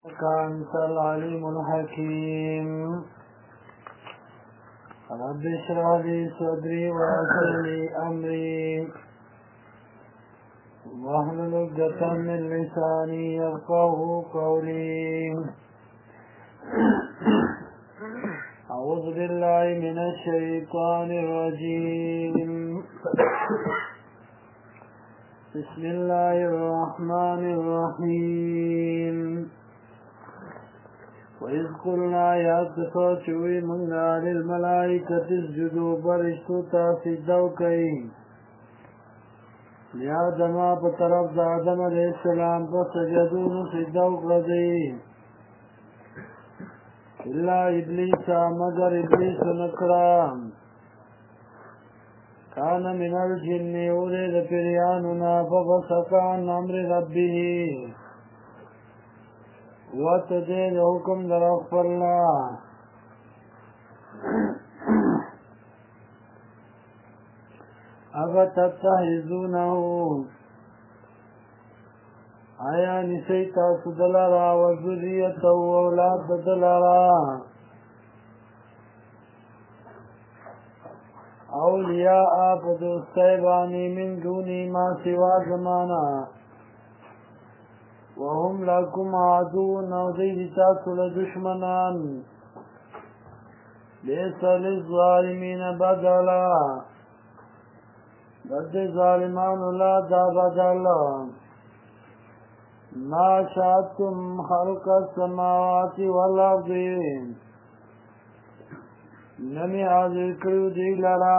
أنت العليم الحكيم. رب اشرح لي صدري ويسر لي أمري واحلل عقدة من لساني يفقهوا قولي. أعوذ بالله من الشيطان الرجيم. بسم الله الرحمن الرحيم. وإذ قلنا يا تفاتوي منا للملائكة اسجدوا برشتو تاسجدوا كي لآدم بطرف آدم علیہ السلام فسجدون سجدوا قضي إلا إبليس مگر إبليس نكرام كان من الجن ولد فرياننا ففسق عن أمر ربه وتدين حكم در اخفرنا. افتتحذونه آیا نسیتا سدلرا وذریته اولاد دلرا اولیاء بدوستیبانی من دونی ما سوا زمانا وهم لكم عدو نوذي تاسل دشمنان ليس للظالمين بدلا بد ظالمان لا دا بدلا ما شاءتم خلق السماوات والأرض نمی حاضر کرو دی لرا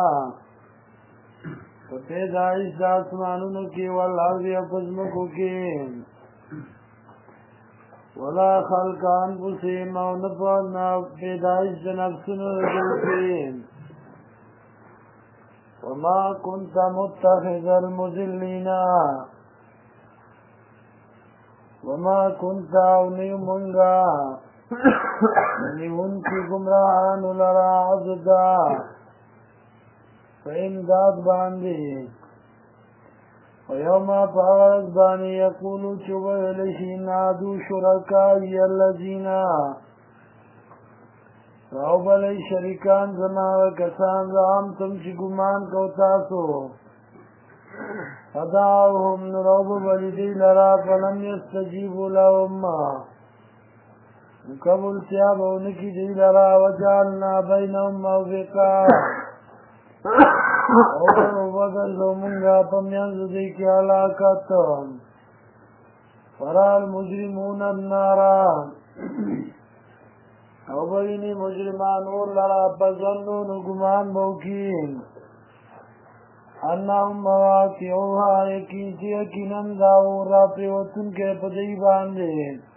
پیدائش دا آسمانونو کی والارض افزمکو کی ولا خلق انفسهم او نفعنا پیدائش نفسنا رجوكين وما كنت متخذ المذلين وما كنت اوني منغا نيونكي گمراهان لرا عزدا فإمداد باندي ويوم فارغ باني يقولوا شبه لشي نادوا شركائي الذين روب لي شركان زما وكسان زعمتم شي گمان کوتاسو فدعوهم نروب بلدي لرا فلم يستجيبوا لهم قبل سيابونكي دي لرا وجعلنا بينهم موبقا او بدلو منگا پمیانز دیکی علاقات فرال مجرمون النارا او بینی مجرمان اور لرا بزنون گمان موکین انہم مواقعوها یکیچی یقینن داورا پریوتن کے پدی باندے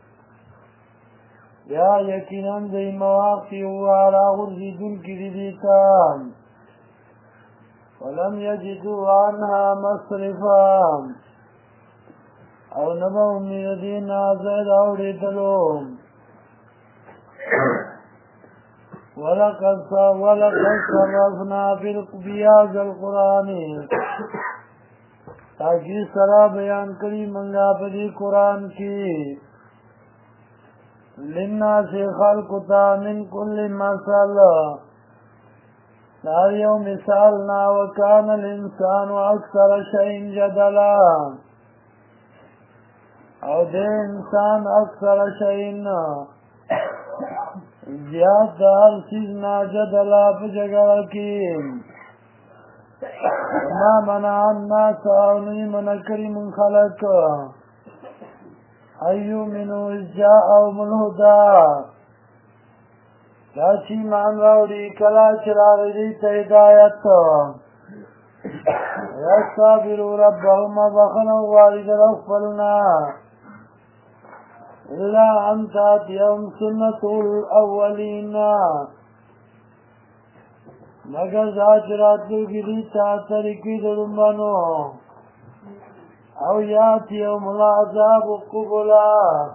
یا یقینن دی مواقعوها را غرزیدن کی دیتان ولم يجدوا عنها مصرفا او نبو من دين زید اوریدلو ولقد صرفنا في بهذا القرآن تاکہ سرا بیان کری منگا پدی قرآن کی للناس خلقتا من كل مثل دار یو مثالنا وکان الانسان اکثر شئین جدلا او دے انسان اکثر شئین زیاد دار سیزنا جدلا پجگر کی ما منع الناس اونی منکری من خلق ایو منو از جاءهم الهدى داچی مان راوڑی کلا چراغ دیتا ہدایت یستغفروا ربهم بخنوا والد رغفلنا الا ان تاتيهم سنة الاولین مگر زاجراتو کی دیتا طریقی درمانو او یاتیهم العذاب قبلا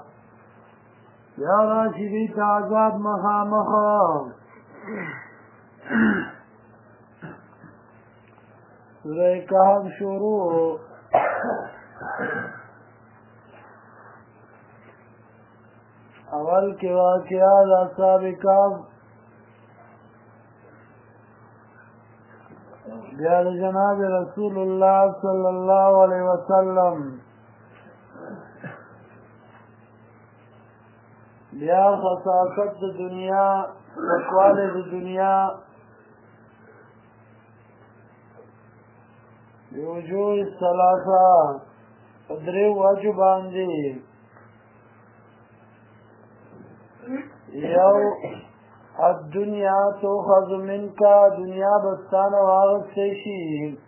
یا راشدی تعذاب مخامخا سورہ کہف شروع اول کې واقعا د اصحاب کهف، بیا د جناب رسول الله صلی الله علیه وسلم، بیا خصاصت د دنیا، تقواله د دنیا، بوجوه الثلاثه درې وجو باندې، یو الدنیا تؤخذ منک، دنیا بستانه واغستی شي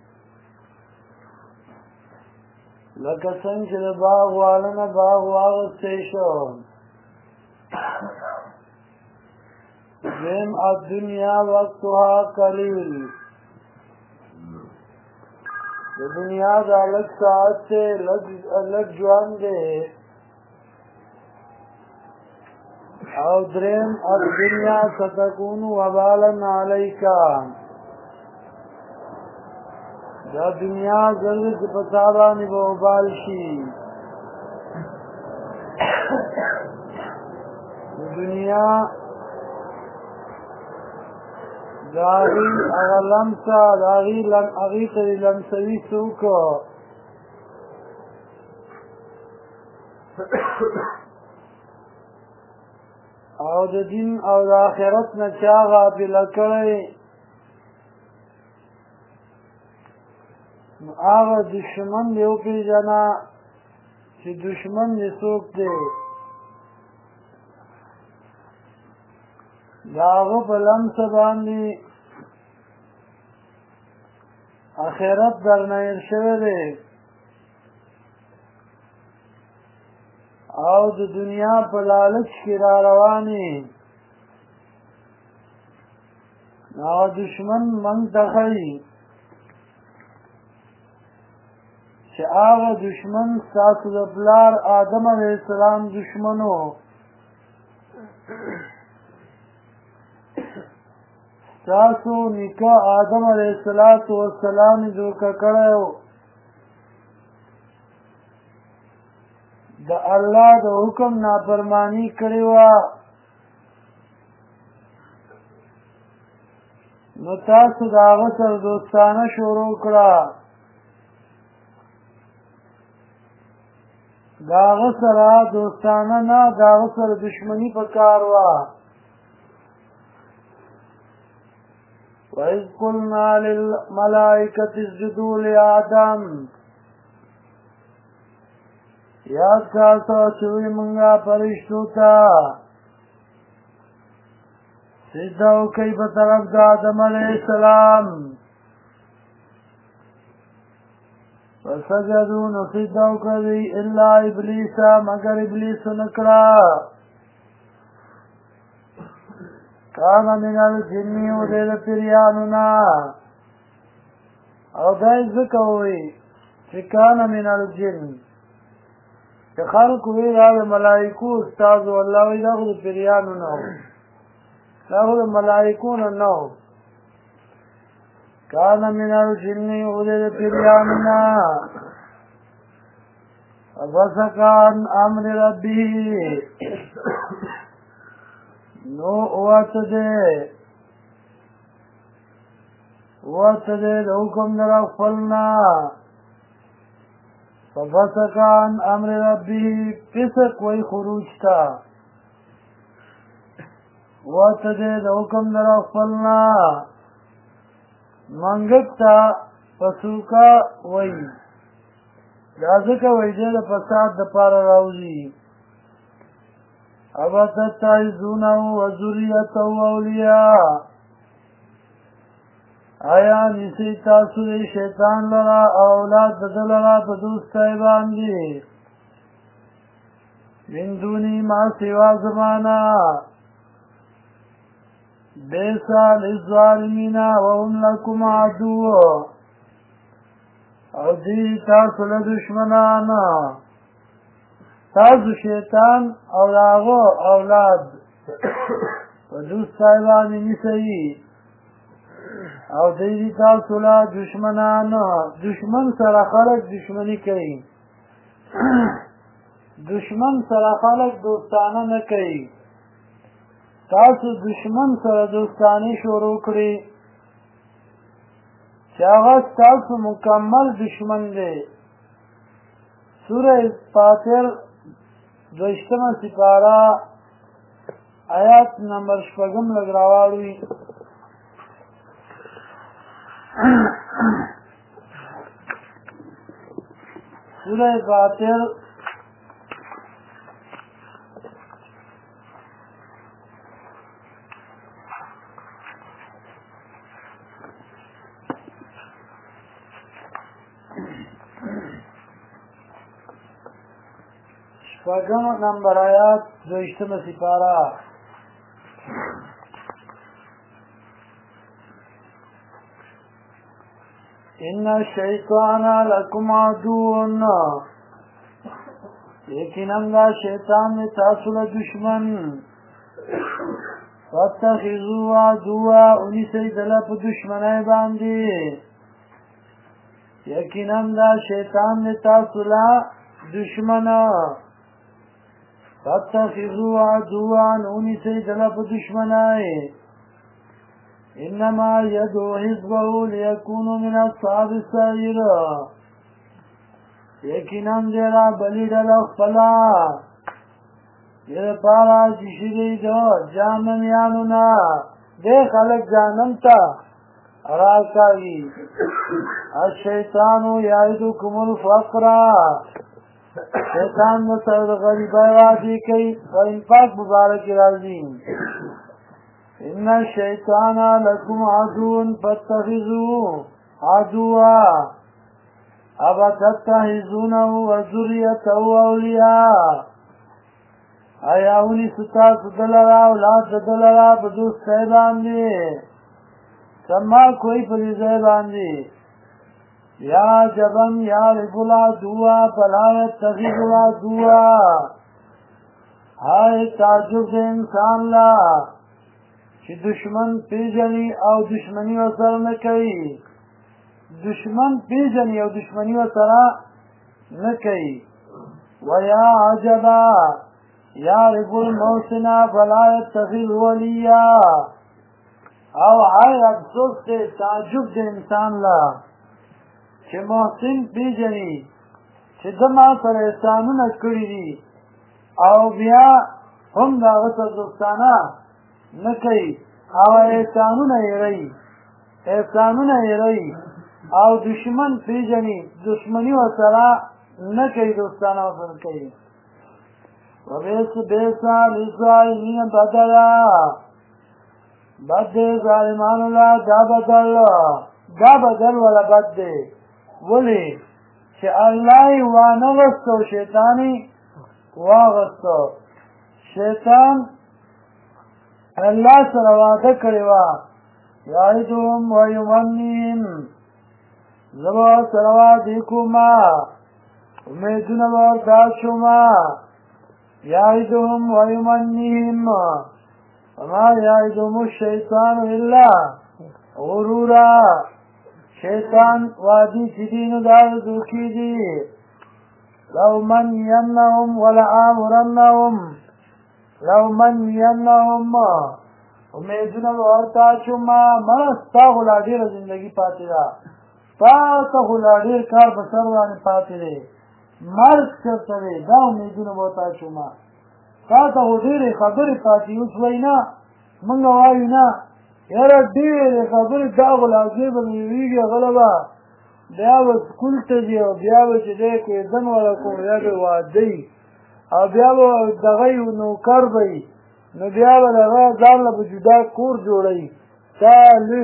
لکه څنګه چې د باغ والا نه باغ واغستی شو. دویم الدنیا وقتها قلیل، د دنیا دا لږ ساعت دی، لږ ژوند دی. او دریم الدنیا ستکون وبالا علیکا، دا دنیا زرد چې په تا باندې به وبال شي. د دنیا د هغې هغه لمسه، د هغې ته د لمسوي څوک او د دین او د آخرت نه چا غافله کړی، نو هغه دشمن دې وپېژنه چې دشمن دې څوک دی. د هغه په لمسه باندې آخرت درنه هېر شوی دی او د دنیا په لالچ کې را روانې. هغه دشمن موږ ته ښایي چې هغه دشمن ستاسو د پلار آدم علیه السلام دشمن و، ستاسو نیکه آدم علیه السلام یې دوکه کړی و، د الله د حکم نافرمانی کړې وه. نو تاسو د هغه سره دوستانه شروع کړه، د هغه سره دوستانه نه، د هغه سره دشمني په کار وه. وَإِذْ قُلْنَا لِلْمَلَائِكَةِ اسْجُدُوا لِآدَمَ، یاد کاسو چوی منگا پرشتو تا سجدہ وکئی بطرف دا آدم علیہ السلام، فسجدون سجدہ وکئی الا ابلیسا، مگر ابلیس نکڑا، کانا من الجنی و دید پریانونا. او دای ذکر ہوئی چی کانا من الجن، که خلق وی دا د ملائکو استازو، الله وی دا خو د پریانو نه و، دا خو د ملائکو نه نه و. کان من الجن، او د پریانو نه. ففسق عن امر ربه، نو وته د حکم در خپلنا. ففسق عن امر ربه، فسق وی خروج تا، وته د حکم در خپلنا. منګک تا پسوکا وی، دا ځکه وی د فساد د پاره راوځي. افتتخذونه وذریته اولیاء، آیا نیسی تاسو دی شیطان لرا اولاد بدل لرا په دوستای باندې، من دونی ما سوا زمانا، بیسا للظالمین وهم لکم عدو، او دی تاسو لدشمنان، تاسو شیطان او داغو اولاد په دوستای باندې نیسی، او دیدی تاسو لا دشمنان، دشمن سره خلق دشمنی کوي. دشمن سره خلق دوستانه نه کوي تاسو دشمن سره دوستانه شروع کړئ چې هغه تاسو مکمل دشمن دی سوره فاطر 2 سپاره آیات نمبر 6 لګ راوړی سوره فاطر شپږم نمبر آیات 2 سپاره ان الشیطان لکم عدو یقینا دا شیطان تاسو له دشمن فاتخذوا عدوا ونیسئ دله په دشمنۍ باندې یقینا دا شیطان تاسو له دشمن فاتخذوا عدوا ونیسئ دله په دشمنۍ انما يدعو حزبه ليكونوا من اصحاب السعير یقینا دیرا بلی ډله خپله دې دپاره چې شي دی د جهنمیانو نه دې خلک جهنم ته راکاږي الشیطان یعدکم الفقر شیطان د سره د غریبۍ وعدې کوي په انفاق مبارک راځي ان الشیطان لکم عدو فاتخذوه عدوا ابتتخذونه وذریته اولیاء آیا اونی ستاسو دلرا اولاد دلرا په دوستۍ باندې سما کوئی په دې ځای باندې یا جبن یا رب العدو فلا يتخذ العدو هاي تعجب د انسان لا چې دشمن پیژني او دشمنی ورسره نه کوي دشمن پیژني او دشمنی ورسره نه کوي ویا عجبا یعرف المحسن فلا يتخذ ولیا او هاي افسوس ته تعجب د انسان لا چې محسن پیژني چې د ما سره احسانونه کړي دي او بیا هم د هغه سره دوستانه نه کوي او احسانونه یې رهي او دشمن پیژني دشمني ورسره نه کوي دوستانه ورسره کوي وبئس للظالمین بدلا بد دی ظالمانو له دا بدل ولا بد دی ولې چې الله یې وانغستو شیطان یې واغستو شیطان الله سره وعده کړې وه یعدهم ویمنیهم زه به سره وعدې کومه امیدونه به ورته شومه یعدهم ویمنیهم وما یعدهم الشیطان الا غرورا شیطان وعدې چې دي نو دا دوکې دي لأمنينهم ولآمرنهم امیدونه به ورته اچومه مړه ستا خو لا ډېره زندګي پاتې ده تا ته خو لا ډېر کار په سر باندې پاتې دی مرګ چېرته دی دا امیدونه به ورته اچومه تا ته خو ډېرې خبرې پاتې اوس وایي نه موږ وایو نه یاره ډېرې خبرې دا خو لا ځای به ویږي غله به بیا به سکول ته ځي او بیا به چې دی کوېدن والا کوم بیا به واده او بیا به دغه نوکر به وي نو بیا به د هغه ځان له به جدا کور جوړوي دا لوی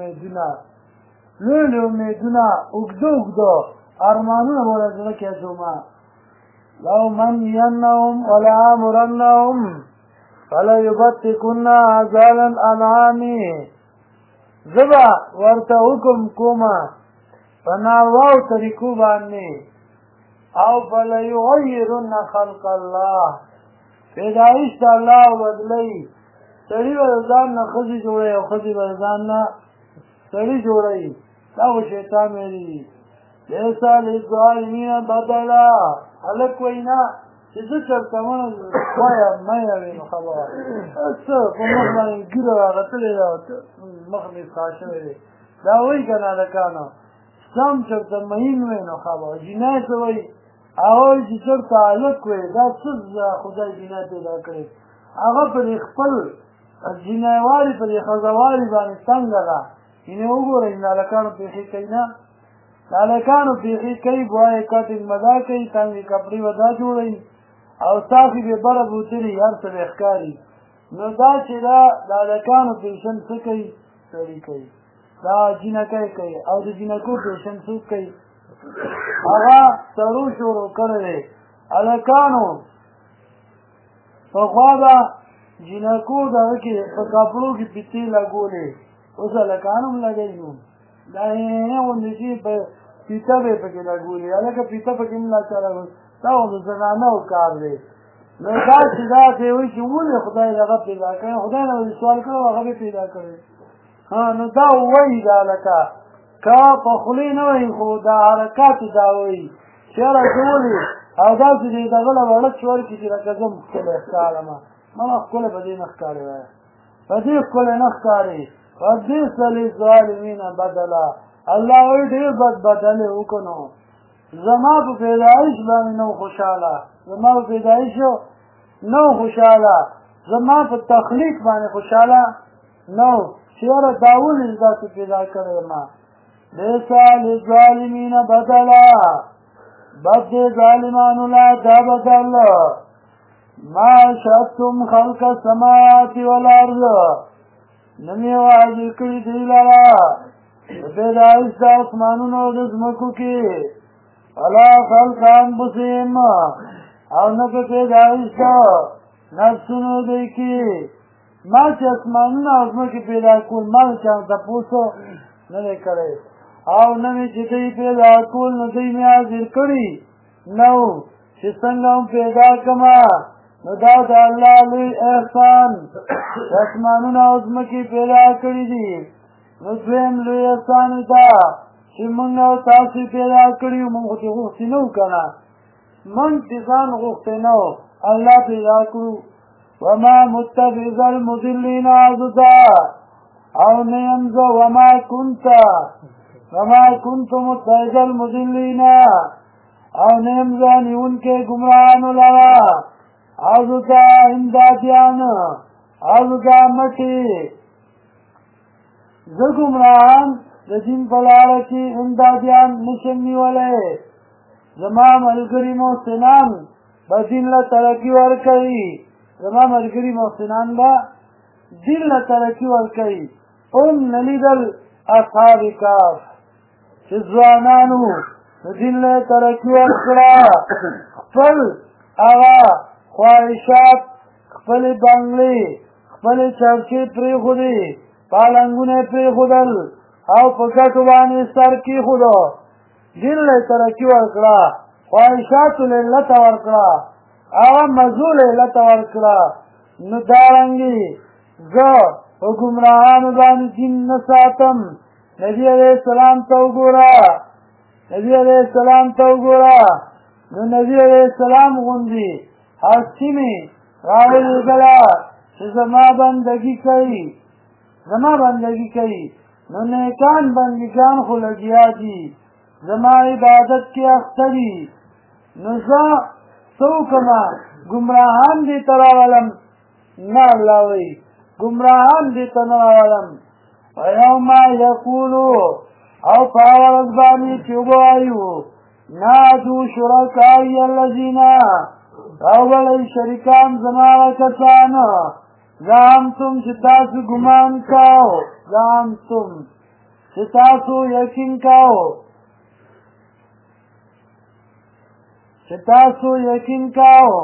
امیدونه اوږده ارمانونه به له زړه کې اچومه لأمنينهم ولآمرنهم فلیبتکن آذان الانعام زه به ورته حکم کومه په نارواو طریقو باندې او فلیغیرن خلق الله پیدایش د الله بدلوي سړي به د ځان نه ښځې جوړوي او ښځې به د ځان نه سړي جوړوي دا خو شیطان ویلي دي لیس للظالمین بدلا هلک وایي نه چې زه چېرته مړه وایم مه وي نو خبره څه په مخ باندې ګیره راغتلې ده مخ مې سا شوی دی دا وایي که نه هلکانو سم چېرته مهین وی نو خبره جنای څه وایي هغه وایي چې چېرته هلک وی دا څه خدای جنای پیدا کړی هغه پرې خپل جنایوالي پرې ښځوالي باندې څنګه ده یعنې وګورئ د هلکانو پېښې کوي نه د هلکانو پېښې کوي بوایې کټنګ مدا کوي تنګې کپړې به دا جوړوي او صافي بې بره بوتلي هر څه به ښکاري نو دا چې دا د هلکانو پېشن څه کوي سړي کوي دا جینکۍ کوي او د جینکو پېشن څوک کوي هغه سړو شروع کړی دی هلکانو پخوا به جینکو دغه کې په کپړو کې پیتې لګولې اوس هلکان هم لګوي نو دا غوندې چې په پیته به یې پکې لګولې هلکه پیته پکې هم لا چا لګول دا خو د زنانو کار دی نو دا چې دا دی وایي چې ولې خدای دغه پیدا کړی خدای نه ولې سوال کړی هغه به پیدا کړی نو دا وایي دا هلکه که په خولې نه وایي خو دا حرکاتو دا وایي چې یاره زه ولې او داسې دې دغه له وړک ورکړي چې لکه زه ښکلی ښکارمه مړه ښکلی په دې نه ښکارې وایه په دې ښکلی نه ښکارې وبئس للظالمین بدلا الله وایي ډېر بد بدلې وکړو زما په پیدایش باندې نو خوشحاله زما په پیدایش نو خوشحاله زما په تخلیق باندې خوشحاله نو چې یاره دا ولې داسې پیدا کړی ما بئس للظالمین بدلا بد دې ظالمانو لا دا بدل ما شأتم خلق السماوات والارض نمی واجب کړي دی لرا پیدایش د اسمانونو او د ځمکو کې ولا خلق انفسهم او نه په پیدایش د نفسونو دی کې ما چې اسمانونه او ځمکې پیدا کول ما چا تپوس نه دی کړی او نه مې چې دوی پیدا کول نو دوی مې حاضر کړي نو چې څنګه هم پیدا کړمه نو دا د الله لوی احسان اسمانونه او ځمکې پیدا کړي دي نو دویم لوی احسان دا چې موږ او تاسو پیدا کړي یو موږ خو غوښتي نه وو که نه موږ چې ځان غوښتی نه وو الله پیدا کړو وما متخذ المضلین عضدا او نه یم زه وما كنت متخذ المضلین او نه یم زه نیونکی ګمراهانو لره عضدا امدادیان عضدا مټې زه ګمراهان د دین په لاره کې امدادیان نشم نیولی زما ملګري محسنان به دین له ترقي ورکوي زما ملګري محسنان به دین له ترقي ورکوي هم نه لیدل اصحاب کهف چې ځوانانو د دین له ترقي ورکړه خپل هغه خواهشات خپلې بنګلې خپلې چرچې پرېښودې پالنګونه یې پرېښودل او په ګټو باندې سر کېښودو دین له ترقي ورکړه خواهشاتو له علته ورکړه هغه مزو له علته ورکړه نو دارنګې زه په ګمراهانو باندې دین نه ساتم نبي علیه السلام ته وګوره نو نبي علیه السلام غوندې هستي مې راولېږله چې زما بندګي کوي نو نیکان بندګان خو لګیا دي زما عبادت کې اخته دي نو زه څه وکړمه ګمراهان دې ته راولم نه الله وایي ګمراهان دې ته نه راولم ویوم یقولو او په هغه ورځ باندې چې ووایو نادو شرکای الذین راولئ شریکان زما هغه کسان زعمتم چې تاسو ګمان کوو زعمتم چې تاسو یقین کوو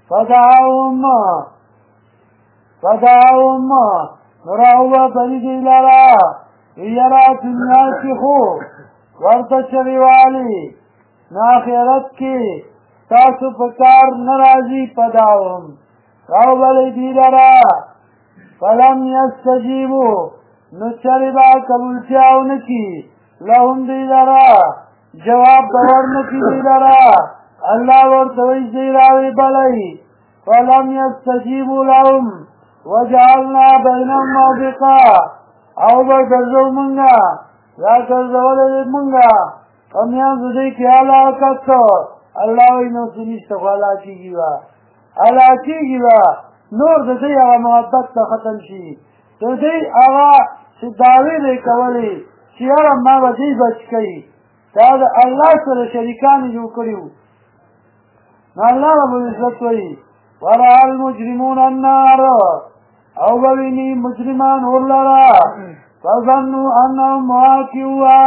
فدعوهم نراوبه بلی دی لرا یرا دنیا کی خو ورته شریوالی ناخیرت کی تاسو پکار نرازی پدعوهم راوبه دی لرا فلم یستجیبو نچری با قبولتیاو نکی لهم دی لرا جواب دور نکی دی لرا الله ورته وایي چې راوي بلئ فلم یستجیبوا لهم وجعلنا بینهم موبقا او به ګرځو مونږه یا ګرځولی مونږه په میانځو دوی کې هلاکت الله وایي نو څه نشته خو هلاکېږي به هلاکېږي به نور د دوی هغه محبت ته ختم شي د دوی هغه چې دعوې به یې کولې چې یاره ما به دوی بچ کوي دا د الله سره شریکان یې جوړ کړي وو نو الله رب العزت وایي ورأى المجرمون النار او بوینی مجرمان اور لرا فظنوا انهم مواقعوها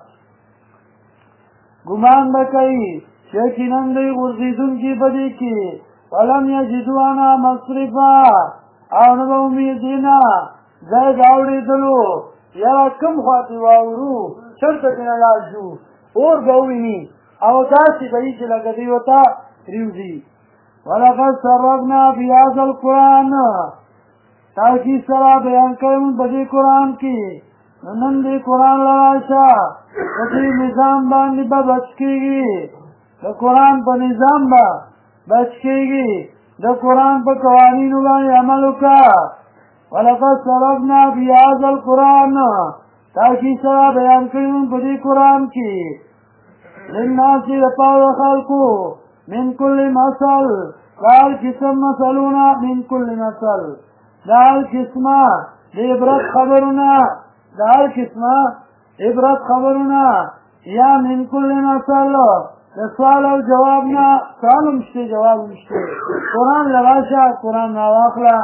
گمان بکئی یقیناً دی غرزیدونکي په دې کې ولم یجدوا عنها مصرفا او نه به امیدینا ځای د اورېدلو یاره کوم خواته واورو چېرته ترې لاړ شو اور به وویني او داسې به وي چې لکه دوی ورته پرېوځي ولقد صرفنا في هذا القرآن تاکي سره بیان کړی موږ په دې قرآن کې نن دې قرآن لراشه په دې نظام باندې به بچ کېږي د قرآن په نظام به بچ کېږي د قرآن په قوانینو باندې عمل وکړه ولقد صرفنا في هذا القرآن تاکي سره بیان کړی موږ په دې قرآن کې للناس لپاره خلقو من كل مثل دار قسم مثلونه من كل مثل دار قسمه عبرت خبرونه دار قسمه عبرت خبرونه یا من كل مثل د سوال او جواب نه سوال هم شته جواب هم شته قرآن لراشه قرآن راواخله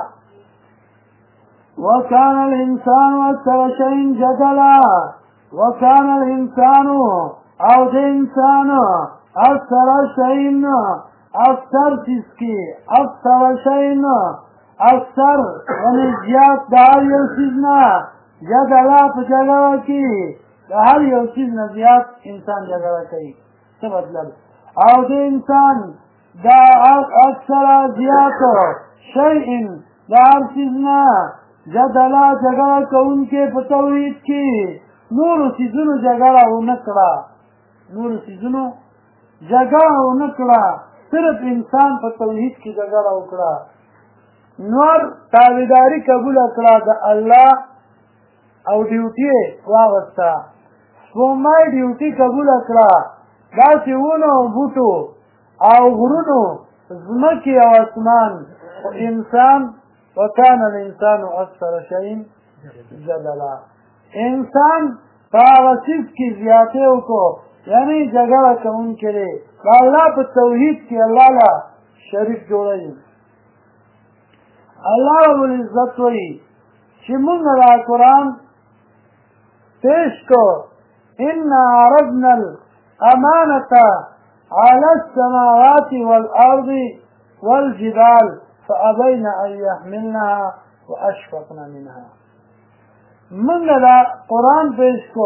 وكان الانسان اكثر شيء جدلا وكان الانسان او د انسان اکثر شئین اکثر چیز کی اکثر شئین اکثر یعنی زیاد د هر یو چیز نه جګړه په جګړه کې د هر یو چیز نه زیات انسان جګړه کوي څه مطلب او د انسان دا اکثر زیات شئین د هر چیز نه جګړه کوونکې په توحید کې نورو چیزونو جګړه ونه کړه نورو چیزونو جګړه ونه کړه صرف انسان په توحید کې جګړه وکړه نور تابعداري قبول کړه د الله او ډیوټي واغسته سپوږمۍ ډیوټي قبول کړه داسې ونو او بوټو او غرونو ځمکې او اسمان انسان وکان الانسان اکثر شیء جدلا انسان په هغه څیز کې زیاتې وکړو یعنی جګړه کوونکی دی د الله په توحید کې الله له شریک جوړوي الله رب العزت وایي چې موږ دا قرآن پیش کو انا عرضنا الامانة على السماوات والارض والجبال فابين ان يحملنها واشفقن منها موږ دا قرآن پیش کو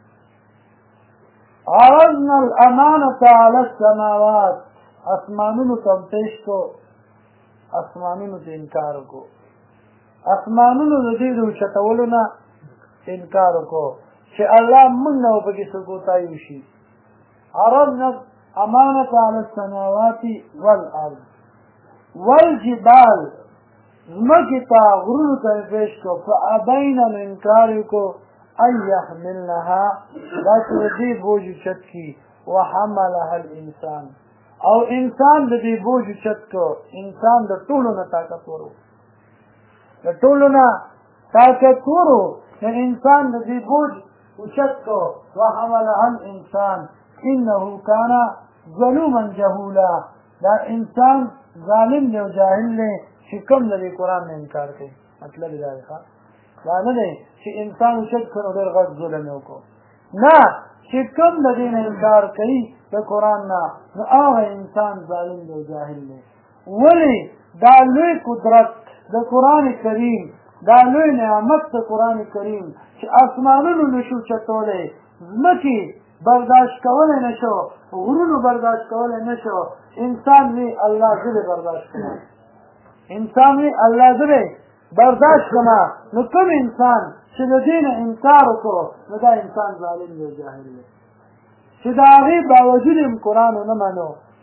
عرضنا الامانة على السماوات اسمانونو تم پیش کو اسمانونو ته انکار کو اسمانونو د دې د اوچتولو نه انکار کو چې الله موږ نه پکې څه کوتاهي وشي عرضنا الامانة على السماوات والارض والجبال ځمکې ته غرونو ته پیش کو فابین انکار کو ان يحملنها دا چې دې بوج چت کی وحملها الانسان او انسان د دې بوج چت کو انسان د ټولو نه طاقت ورو د ټولو نه طاقت ورو انسان د دې بوج چت کو وحملها الانسان انه كان ظلوما جهولا دا انسان ظالم دی او جاهل دی چې کوم د قرآن نه انکار کوي مطلب دا دی دا نه دی چې انسان شک کړو ډېر غټ ظلم یې وکړو نه چې کوم د دې نه انکار کوي د قرآن نه نو هغه انسان ظالم دی او جاهل دی ولې دا لوی قدرت د قرآن کریم دا لوی نعمت د قرآن کریم چې اسمانونو نشو چتولی ځمکې برداشت کولی نشو غرونو برداشت کولی نشو انسان وی الله زه برداشت کړم انسان وی الله زه برداشت کما نو کوم انسان چې د دین انکار وکړو نو دا انسان ظالم دی جاهل دی چې د هغې باوجود هم قرآن ونه منو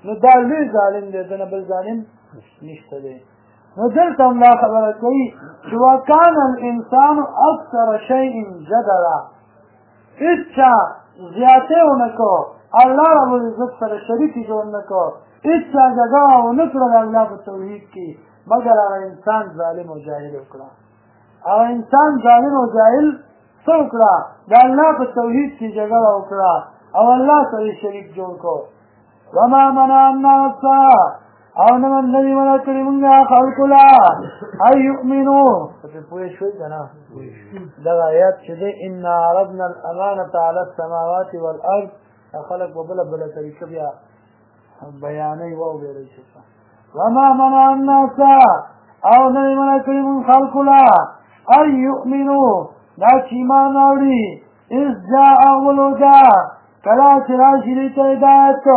نو دا لوی ظالم دی دنه بل ظالم نشته دی نو دلته هم دا خبره کوي چې وکان الانسان اکثر شیء جدلا هېڅ چا زیاتې ونه کړو الله رب العزت سره شریکې جوړ نه کړو هېڅ چا جګړه ونه کړه د الله په توحید کې مګر هغه انسان ظالم او جاهل وکړه هغه انسان ظالم او جاهل څه وکړه د الله په توحید کې جګړه وکړه او الله سره شریک جوړ کړو وما منع الناس او نه منې منع کړي مونږه خلکو لا ان یؤمنوا په پوه شوي که نه دغه آیات چې دی انا عرضنا الامانة على السماوات والارض خلک په بله بله طریقه بیا بیانوي واورېدی شي وما منع الناس او نه منع کړي مونږ خلکو لا ان یؤمنوا دا چې ایمان راوړي اذ جاءهم الهدى کله چې راشي دوی ته هدایت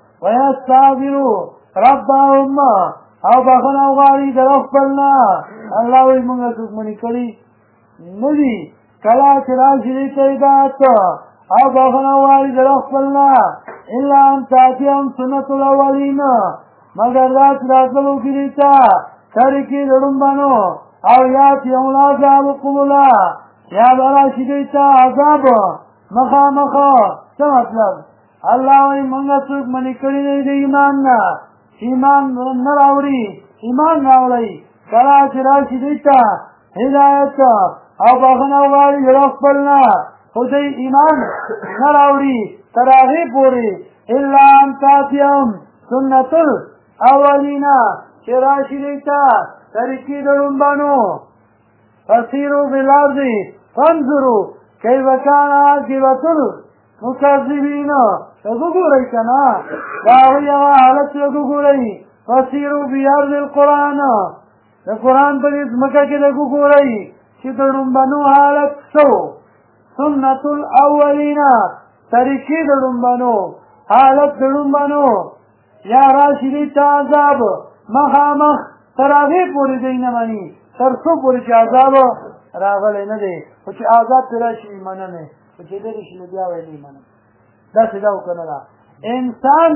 ویستغفروا ربهم او بخښنه وغواړي د رب خپل نه الله وایي مونږ څوک منې کړي نه دي کله چې راشي دوی ته هدایت او بخښنه وغواړي د رب خپل نه الا ان تاتیهم سنت الاولین مګر دا چې راتلو کې دوی ته تاریکې د ړومبانو او یاتیهم العذاب قبلا یا به راشي دوی ته عذاب مخامخ څه مطلب الله وایي مونږ څوک منې کړي نه د ایمان نه ایمان نه راوړي ایمان راوړئ کله چې راشي دوی ته هدایت او بخښنه وغواړي د رب خپل نه خو دوی ایمان نه راوړي تر هغې پورې الا ان تاتیهم سنت الاولین چې راشي دوی ته طریقې د ړومبانو فسیروا فی الارض فانظروا کیف کان عاقبة المکذبین وګورئ که نه د هغوی هغه حالت وګورئ فسیروا فی ارض القرآن د قرآن په دې ځمکه کې وګورئ چې د ړومبنو حالت څه سنت الاولین طریقې د ړومبنو حالت د ړومبنو یا راشي دوی ته عذاب مخامخ تر هغې پورې دوی نه مني تر څو پورې چې عذاب راغلی نه دی خو چې عذاب پرې راشي مننې خو چې لرې شي نو بیا ویل یې منم داسې ده او که نه ده انسان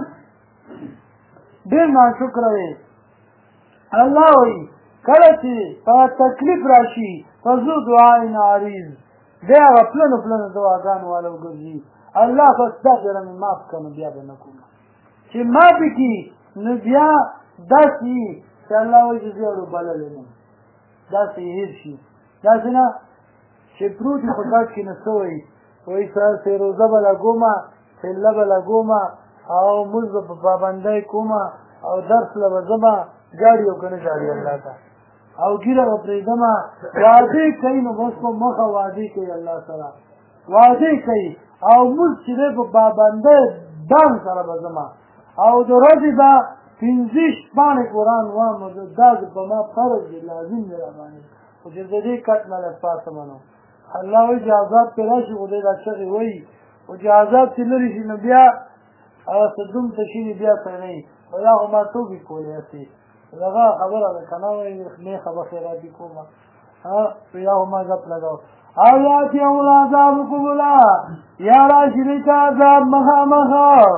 ډېر ناشکره دی الله وایي کله چې په تکلیف راشي په ذو دعاء عریض دی هغه پلنو پلنو دعاګانو والا وګرځي الله فاستغفر مې معاف کړه نو بیا به نه کوم چې معافې کړي نو بیا داسې وي چې الله وایي چې زه یې بللی نه داسې یې هېر شي داسې نه چې پروت یې په کټ کې نه څه وایي وایي سر روزه به لګومه فله به لګومه او مونځ به په پابندۍ کومه او درس له به ځمه جاړي او که نه جاړي الله ته او ګیره به پرېږدمه وعدې کوي نو بس په مخه وعدې کوي الله سره وعدې کوي او مونځ چې دی په پابندۍ دام سره به ځمه او د ورځې به 15 شپاڼې قرآن وایم دا په ما فرض دی لازم دی راباندې خو چې د دې کټ نه لږ پاتمه نو الله وایي چې عذاب پرې راشي خو دی دا چغې وایي خو چې عذاب چې لرې شي نو بیا هغه څه دوم ته شي بیا څه نه وي خو یا خو ما توبې کولی هسې دغه خبره ده که نه وایي نیخه به خیراتي کومه یا خو ما ګپ لګو او یاتیهم العذاب قبلا یا راشي دوی ته عذاب مخامخ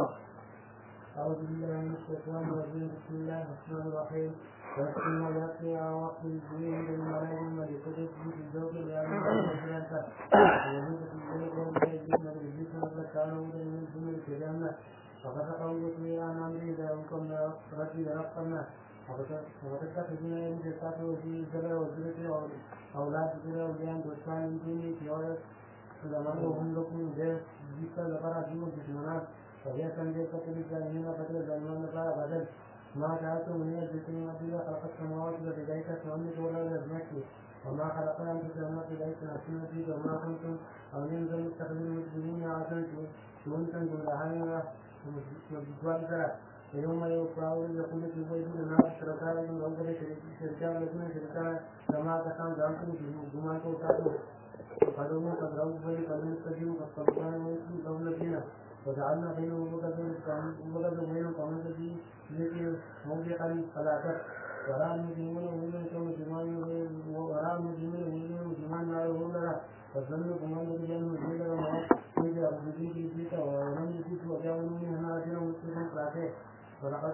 أعوذ بالله من الشيطان الرجيم بسم الله الرحمن الرحيم ويقسم ويأتي وقت الدين بالملائكة لكتب في الزوج لأنه مثلا ويجب في ذلك ويجب الذكر فكانوا من الجن الكلام فقد قوله عن أمره إذا أمكن ربي ربنا وقد تخذنا من جسات وفي الزرع والزرع أولاد الزرع وبيان دوستان من دوني في أولاد سلمان وهم لكم ذلك ذكر لقرأ جمع جسمانات وهي تنجي قتل الظالمين قتل الظالمين قال بدل ما جعلتم من الذكر والذكر خلق السماوات والأرض وأملك ولا يزمكي وما خلقنا أنفسنا بذلك نفسنا فيه وما كنتم أو ينزل مستقبل المسلمين عادوا شؤونكم بالأهانة وبالجوال يوم يقرأون يقول في بيت لنا شركاء من أول شركاء الذين شركاء كما كان ذلكم في جمعة وكاتب فقالوا قد رأوا بذلك فلم يستجيبوا فاستغفروا ويسلموا قبل الدين وجعلنا بينهم وبدل بينهم قوم الذي ذكر موضعا فلا تك ولا المسلمون ومن كون جمال ولا المسلمون ومن جمال ما يقول لنا فظنوا كما الذي لم يجد لهم ويجب أن يجد فيك ولم يجد وجاءوا منها أجر مسلم فلاته ولقد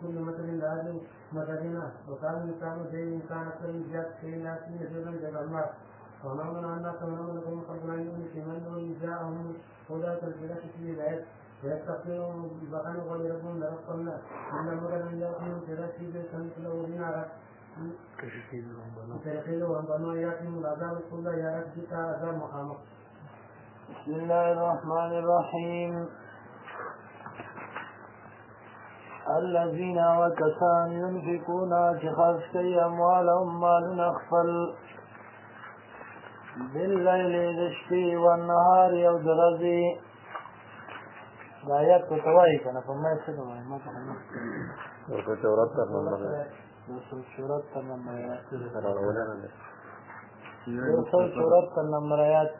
كل مثل لازم مثلنا وكان الإنسان شيء إنسان أكثر من زيادة شيء لا سين شيئا جمال ونؤمن أنك ونؤمن لكم خلقنا يؤمن في من جاءهم هدى تلك في العيد ويستغفرهم بقنا ولربهم لرقمنا إن مدن من يأتيهم تلاشي بيت له بنارا ترخيلهم بنوا يأتيهم العذاب كل يا رب جئت عذاب مقامك. بسم الله الرحمن الرحيم. الذين وكسان ينفقون خرجي أموالهم مال أخفل بالليل دشفي والنهار يودرزي دایات کو توای کنه په ما څه دوای ما ته نه ورته شهرت تر نمبر شهرت تر نمبر آیات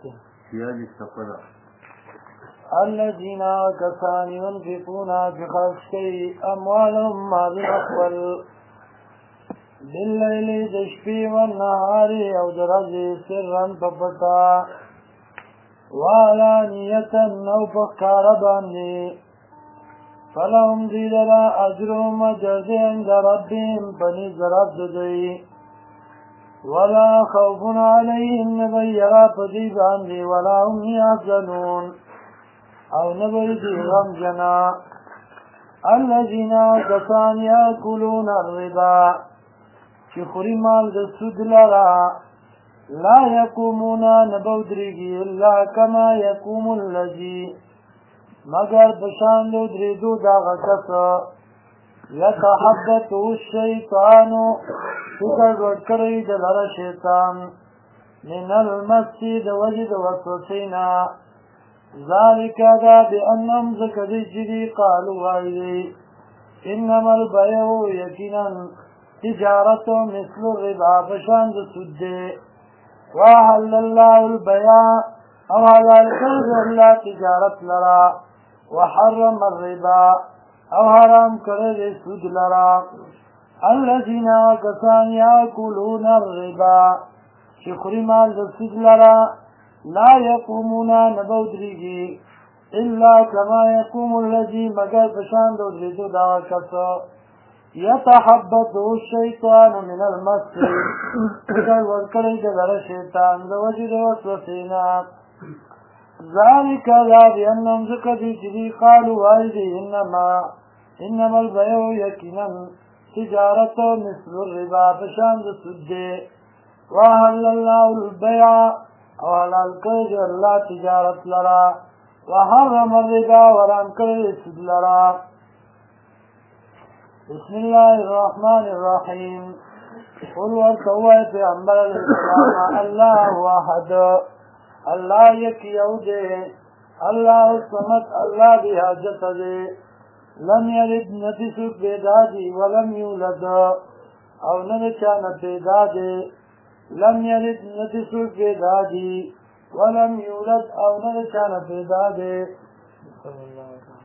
الذين كسان ينفقون بخرجي أموالهم مال أخفل بالليل دشفي والنهار يودرزي سرا ببطا وعلانية أو بخار باندي فلهم ديدنا أجرهم أجر عند ربهم فنزل ربدي ولا خوف عليهم نبيرا فدي باندي ولا هم يحزنون أو نبيدي غمجنا الذين كسان يأكلون الربا شخري مال دسود لرا لا يقومون نبودريگي إلا كما يقوم الذي مگر بشان دو دريدو دا غکس يتحبته الشيطان فکر ورکڑی دلر شیطان من المسجد وجد وسوسينا ذلك دا بأنهم ذكري جدي قالوا وعيدي إنما البيع يكينا تجارة مثل الربا بشان دو سده وحل الله البيع او حلال كرد الله تجارت لرا وحرم الربا او حرام كرد سود لرا الذين كسان يأكلون الربا شخري مال سود لرا لا يقومون نبودريگي إلا كما يقوم الذي مگر بشان دودريدو دا كسو يتحبطه الشيطان من المسجد فكر ورکڑی دلر شیطان دوجد وسوسینا ذلك لا بأنهم ذكري جدي قالوا والدي إنما البيع يكينا تجارة مثل الربا بشان السد وأهل الله البيع وعلى الكيد الله تجارة لرا وحرم الربا ورام كرد السد لرا. بسم الله الرحمن الرحيم. قل ورتوى پیغمبر الاسلام الله واحد الله یک یو دے الله الصمد الله دی حاجت دے لم یلد نتیسو پیدا دی ولم یولد او نچان پیدا دے لم یلد نتیسو پیدا دی ولم یولد او نچان پیدا دے.